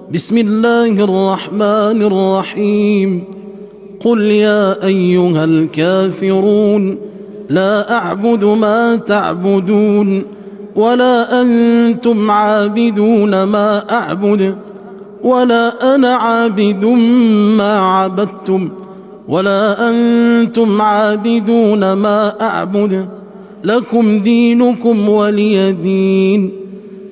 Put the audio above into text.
بسم الله الرحمن الرحيم قل يا أيها الكافرون لا أعبد ما تعبدون ولا أنتم عابدون ما أعبد ولا أنا عابد ما عبدتم ولا أنتم عابدون ما أعبد لكم دينكم ولي دين.